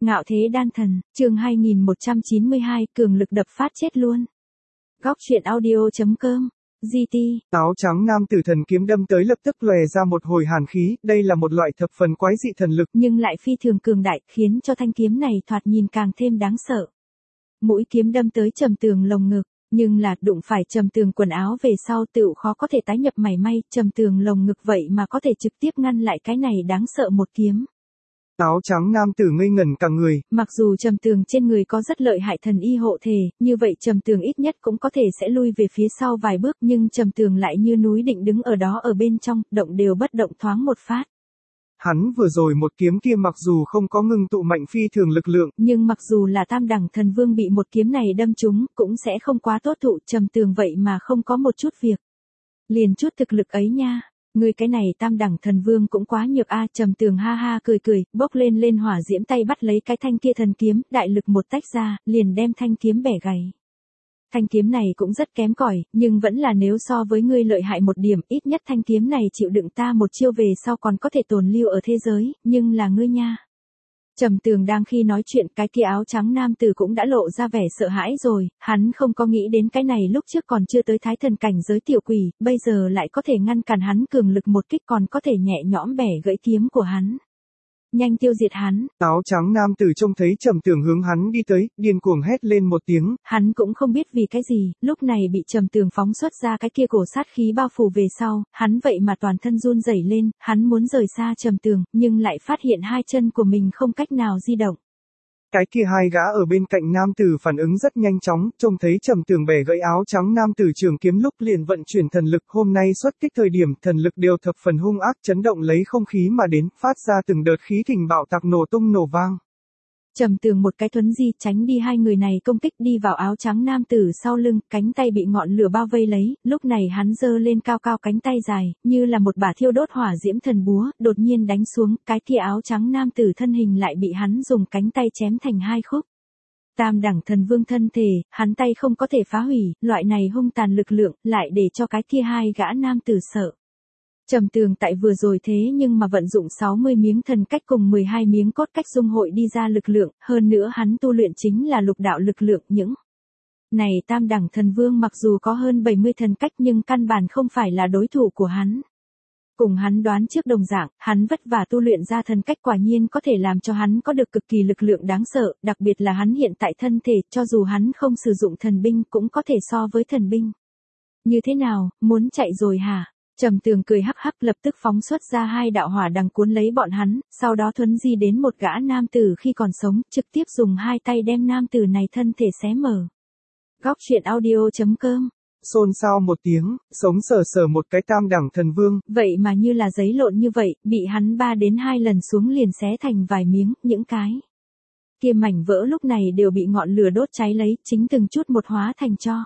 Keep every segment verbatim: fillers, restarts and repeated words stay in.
Ngạo thế đan thần, chương hai nghìn một trăm chín mươi hai, cường lực đập phát chết luôn. Góc truyện audio.com, giê tê. Áo trắng nam tử thần kiếm đâm tới lập tức lòe ra một hồi hàn khí, đây là một loại thập phần quái dị thần lực, Nhưng lại phi thường cường đại, khiến cho thanh kiếm này thoạt nhìn càng thêm đáng sợ. Mũi kiếm đâm tới Trầm Tường lồng ngực, nhưng là đụng phải Trầm Tường quần áo về sau tựu khó có thể tái nhập mảy may, Trầm Tường lồng ngực vậy mà có thể trực tiếp ngăn lại cái này đáng sợ một kiếm. Áo trắng nam tử ngây ngẩn cả người. Mặc dù Trầm Tường trên người có rất lợi hại thần y hộ thể, như vậy Trầm Tường ít nhất cũng có thể sẽ lui về phía sau vài bước, nhưng Trầm Tường lại như núi định đứng ở đó ở bên trong, động đều bất động thoáng một phát. Hắn vừa rồi một kiếm kia mặc dù không có ngưng tụ mạnh phi thường lực lượng, nhưng mặc dù là tam đẳng thần vương bị một kiếm này đâm trúng, cũng sẽ không quá tốt thụ, Trầm Tường vậy mà không có một chút việc. Liền chút thực lực ấy nha. Người cái này tam đẳng thần vương cũng quá nhược a. Trầm Tường ha ha cười cười, bốc lên lên hỏa diễm tay bắt lấy cái thanh kia thần kiếm, đại lực một tách ra, liền đem thanh kiếm bẻ gãy. Thanh kiếm này cũng rất kém cỏi, nhưng vẫn là nếu so với ngươi lợi hại một điểm, ít nhất thanh kiếm này chịu đựng ta một chiêu về sau còn có thể tồn lưu ở thế giới, nhưng là ngươi nha. Trầm Tường đang khi nói chuyện, cái kia áo trắng nam tử cũng đã lộ ra vẻ sợ hãi rồi, hắn không có nghĩ đến cái này lúc trước còn chưa tới thái thần cảnh giới tiểu quỷ, bây giờ lại có thể ngăn cản hắn cường lực một kích, còn có thể nhẹ nhõm bẻ gãy kiếm của hắn. Nhanh tiêu diệt hắn. Áo trắng nam tử trông thấy Trầm Tường hướng hắn đi tới, điên cuồng hét lên một tiếng. Hắn cũng không biết vì cái gì, lúc này bị Trầm Tường phóng xuất ra cái kia cổ sát khí bao phủ về sau, hắn vậy mà toàn thân run rẩy lên, hắn muốn rời xa Trầm Tường, nhưng lại phát hiện hai chân của mình không cách nào di động. Cái kia hai gã ở bên cạnh nam tử phản ứng rất nhanh chóng, trông thấy Trầm Tường bẻ gãy áo trắng nam tử trường kiếm lúc liền vận chuyển thần lực, hôm nay xuất kích thời điểm thần lực đều thập phần hung ác, chấn động lấy không khí mà đến, phát ra từng đợt khí kình bạo tạc nổ tung nổ vang. Trầm Tường một cái thuấn di tránh đi hai người này công kích, đi vào áo trắng nam tử sau lưng, cánh tay bị ngọn lửa bao vây lấy, lúc này hắn giơ lên cao cao cánh tay dài, như là một bả thiêu đốt hỏa diễm thần búa, đột nhiên đánh xuống, cái kia áo trắng nam tử thân hình lại bị hắn dùng cánh tay chém thành hai khúc. Tam đẳng thần vương thân thể, hắn tay không có thể phá hủy, loại này hung tàn lực lượng, lại để cho cái kia hai gã nam tử sợ. Trầm Tường tại vừa rồi thế nhưng mà vận dụng sáu mươi miếng thần cách cùng mười hai miếng cốt cách dung hội đi ra lực lượng, hơn nữa hắn tu luyện chính là lục đạo lực lượng những. Này tam đẳng thần vương mặc dù có hơn bảy mươi thần cách nhưng căn bản không phải là đối thủ của hắn. Cùng hắn đoán trước đồng dạng, hắn vất vả tu luyện ra thần cách quả nhiên có thể làm cho hắn có được cực kỳ lực lượng đáng sợ, đặc biệt là hắn hiện tại thân thể, cho dù hắn không sử dụng thần binh cũng có thể so với thần binh. Như thế nào, muốn chạy rồi hả? Trầm Tường cười hắc hắc lập tức phóng xuất ra hai đạo hỏa đằng cuốn lấy bọn hắn, sau đó thuấn di đến một gã nam tử khi còn sống, trực tiếp dùng hai tay đem nam tử này thân thể xé mở. Góc truyện audio.com. Xôn xao một tiếng, sống sờ sờ một cái tam đẳng thần vương. Vậy mà như là giấy lộn như vậy, bị hắn ba đến hai lần xuống liền xé thành vài miếng, những cái kia mảnh vỡ lúc này đều bị ngọn lửa đốt cháy lấy, chính từng chút một hóa thành tro.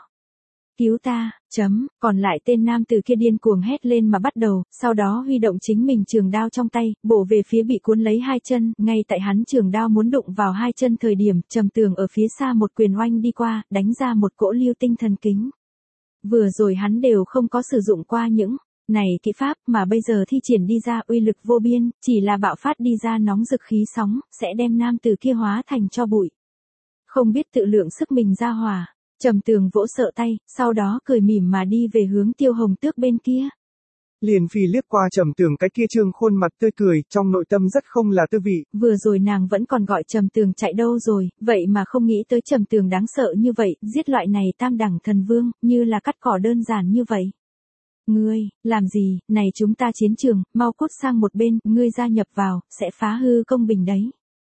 Cứu ta, chấm, còn lại tên nam tử kia điên cuồng hét lên mà bắt đầu, sau đó huy động chính mình trường đao trong tay, bổ về phía bị cuốn lấy hai chân, ngay tại hắn trường đao muốn đụng vào hai chân thời điểm, Trầm Tường ở phía xa một quyền oanh đi qua, đánh ra một cỗ lưu tinh thần kính. Vừa rồi hắn đều không có sử dụng qua những này kỹ pháp mà bây giờ thi triển đi ra uy lực vô biên, chỉ là bạo phát đi ra nóng rực khí sóng, sẽ đem nam tử kia hóa thành tro bụi. Không biết tự lượng sức mình ra hỏa. Trầm Tường vỗ sợ tay, sau đó cười mỉm mà đi về hướng Tiêu Hồng Tước bên kia. Liền Phi liếc qua Trầm Tường cái kia trương khuôn mặt tươi cười, trong nội tâm rất không là tư vị. Vừa rồi nàng vẫn còn gọi Trầm Tường chạy đâu rồi, vậy mà không nghĩ tới Trầm Tường đáng sợ như vậy, giết loại này tam đẳng thần vương, như là cắt cỏ đơn giản như vậy. Ngươi, làm gì, này chúng ta chiến trường, mau cút sang một bên, ngươi gia nhập vào, sẽ phá hư công bình đấy.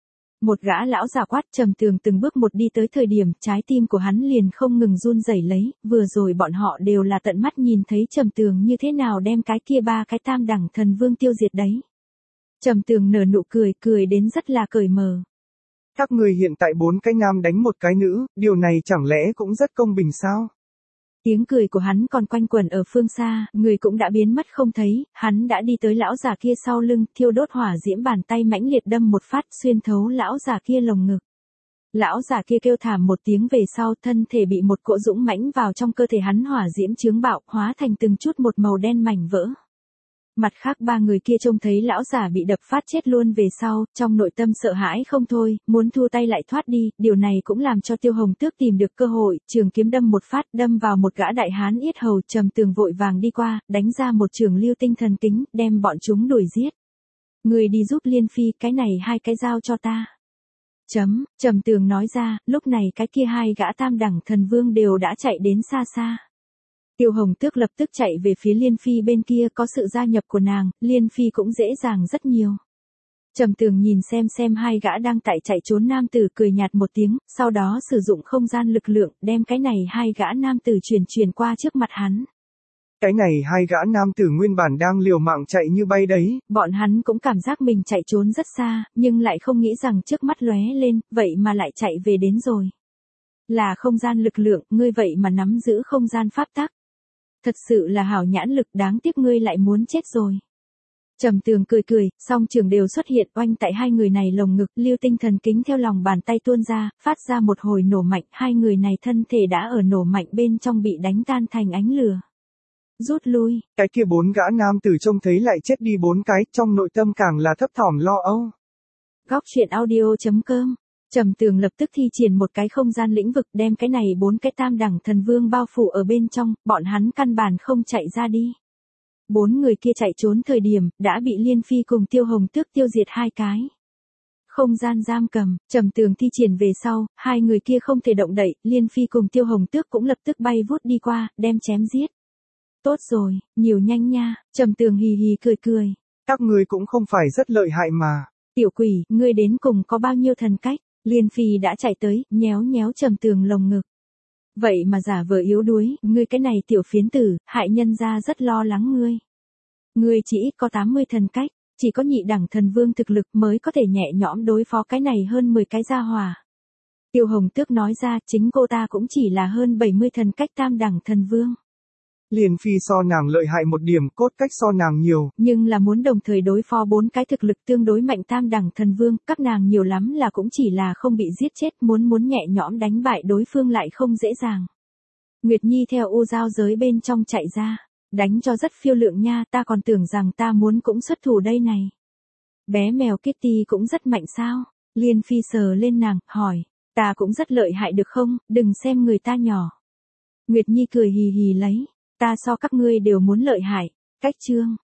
Một gã lão già quát. Trầm Tường từng bước một đi tới thời điểm, trái tim của hắn liền không ngừng run rẩy lấy, vừa rồi bọn họ đều là tận mắt nhìn thấy Trầm Tường như thế nào đem cái kia ba cái tam đẳng thần vương tiêu diệt đấy. Trầm Tường nở nụ cười, cười đến rất là cởi mở. Các người hiện tại bốn cái nam đánh một cái nữ, điều này chẳng lẽ cũng rất công bình sao? Tiếng cười của hắn còn quanh quẩn ở phương xa, người cũng đã biến mất không thấy, hắn đã đi tới lão già kia sau lưng, thiêu đốt hỏa diễm bàn tay mãnh liệt đâm một phát xuyên thấu lão già kia lồng ngực. Lão già kia kêu thảm một tiếng về sau, thân thể bị một cỗ dũng mãnh vào trong cơ thể hắn hỏa diễm chướng bạo, hóa thành từng chút một màu đen mảnh vỡ. Mặt khác ba người kia trông thấy lão giả bị đập phát chết luôn về sau, trong nội tâm sợ hãi không thôi, muốn thu tay lại thoát đi, điều này cũng làm cho Tiêu Hồng Tước tìm được cơ hội, trường kiếm đâm một phát, đâm vào một gã đại hán yết hầu, Trầm Tường vội vàng đi qua, đánh ra một trường lưu tinh thần kính, đem bọn chúng đuổi giết. Người đi giúp Liên Phi, cái này hai cái giao cho ta. Chấm, Trầm Tường nói ra, lúc này cái kia hai gã tam đẳng thần vương đều đã chạy đến xa xa. Tiêu Hồng Tước lập tức chạy về phía Liên Phi bên kia, có sự gia nhập của nàng, Liên Phi cũng dễ dàng rất nhiều. Trầm Tường nhìn xem xem hai gã đang tại chạy trốn nam tử cười nhạt một tiếng, sau đó sử dụng không gian lực lượng, đem cái này hai gã nam tử chuyển chuyển qua trước mặt hắn. Cái này hai gã nam tử nguyên bản đang liều mạng chạy như bay đấy. Bọn hắn cũng cảm giác mình chạy trốn rất xa, nhưng lại không nghĩ rằng trước mắt lóe lên, vậy mà lại chạy về đến rồi. Là không gian lực lượng, ngươi vậy mà nắm giữ không gian pháp tắc. Thật sự là hảo nhãn lực, đáng tiếc ngươi lại muốn chết rồi. Trầm Tường cười cười, song trường đều xuất hiện oanh tại hai người này lồng ngực, lưu tinh thần kính theo lòng bàn tay tuôn ra, phát ra một hồi nổ mạnh, hai người này thân thể đã ở nổ mạnh bên trong bị đánh tan thành ánh lửa. Rút lui. Cái kia bốn gã nam tử trông thấy lại chết đi bốn cái, trong nội tâm càng là thấp thỏm lo âu. Góc truyện audio chấm com. Trầm Tường lập tức thi triển một cái không gian lĩnh vực, đem cái này bốn cái tam đẳng thần vương bao phủ ở bên trong, bọn hắn căn bản không chạy ra đi. Bốn người kia chạy trốn thời điểm, đã bị Liên Phi cùng Tiêu Hồng Tước tiêu diệt hai cái. Không gian giam cầm, Trầm Tường thi triển về sau, hai người kia không thể động đậy, Liên Phi cùng Tiêu Hồng Tước cũng lập tức bay vút đi qua, đem chém giết. Tốt rồi, nhiều nhanh nha, Trầm Tường hì hì cười cười. Các ngươi cũng không phải rất lợi hại mà. Tiểu quỷ, ngươi đến cùng có bao nhiêu thần cách? Liên Phi đã chạy tới, nhéo nhéo Trầm Tường lồng ngực. Vậy mà giả vờ yếu đuối, ngươi cái này tiểu phiến tử, hại nhân gia rất lo lắng ngươi. Ngươi chỉ ít có tám mươi thần cách, chỉ có nhị đẳng thần vương thực lực mới có thể nhẹ nhõm đối phó cái này hơn mười cái gia hỏa. Tiêu Hồng Tước nói ra, chính cô ta cũng chỉ là hơn bảy mươi thần cách tam đẳng thần vương. Liên Phi so nàng lợi hại một điểm, cốt cách so nàng nhiều. Nhưng là muốn đồng thời đối phó bốn cái thực lực tương đối mạnh tam đẳng thần vương, các nàng nhiều lắm là cũng chỉ là không bị giết chết, muốn muốn nhẹ nhõm đánh bại đối phương lại không dễ dàng. Nguyệt Nhi theo u giao giới bên trong chạy ra, đánh cho rất phiêu lượng nha, ta còn tưởng rằng ta muốn cũng xuất thủ đây này. Bé mèo Kitty cũng rất mạnh sao? Liên Phi sờ lên nàng, hỏi, ta cũng rất lợi hại được không, đừng xem người ta nhỏ. Nguyệt Nhi cười hì hì lấy. Ta so các ngươi đều muốn lợi hại. Cách chương